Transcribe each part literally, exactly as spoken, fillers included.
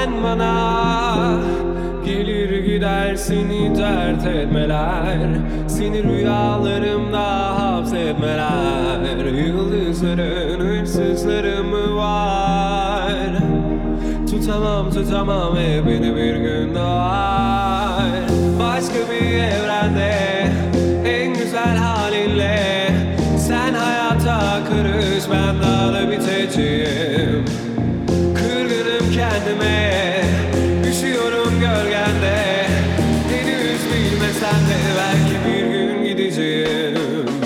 Güven bana, gelir gider seni dert etmeler, seni rüyalarımda hapsetmeler. Yıldızların hırsızları mı var? Tutamam tutamam ve beni bir gün doğar. Başka bir evrende en güzel halinle sen hayata karış, ben dağda biteceğim. Kırgınım kendime, üşüyorum gölgende. Henüz bilmesen de belki bir gün gideceğim.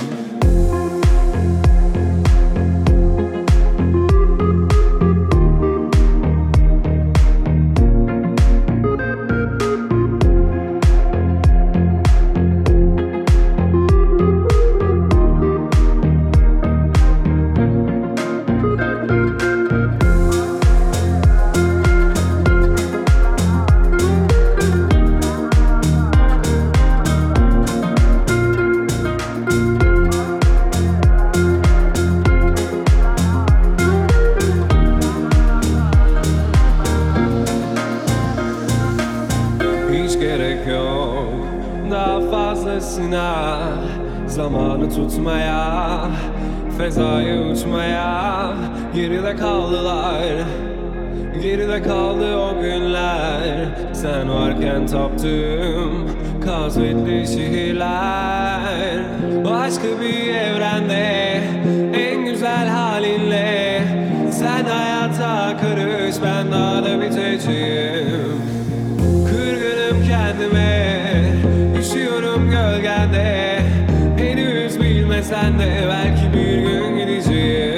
Hiç gerek yok daha fazlasına, zamanı tutmaya, fezaya uçmaya. Geride kaldılar, geride kaldı o günler. Sen varken taptığım kasvetli şehirler. Başka bir evrende en güzel halinle sen hayata karış, ben dağda biteceğim. Kırgınım kendime, üşüyorum gölgende. Henüz bilmesen de belki bir gün gideceğim.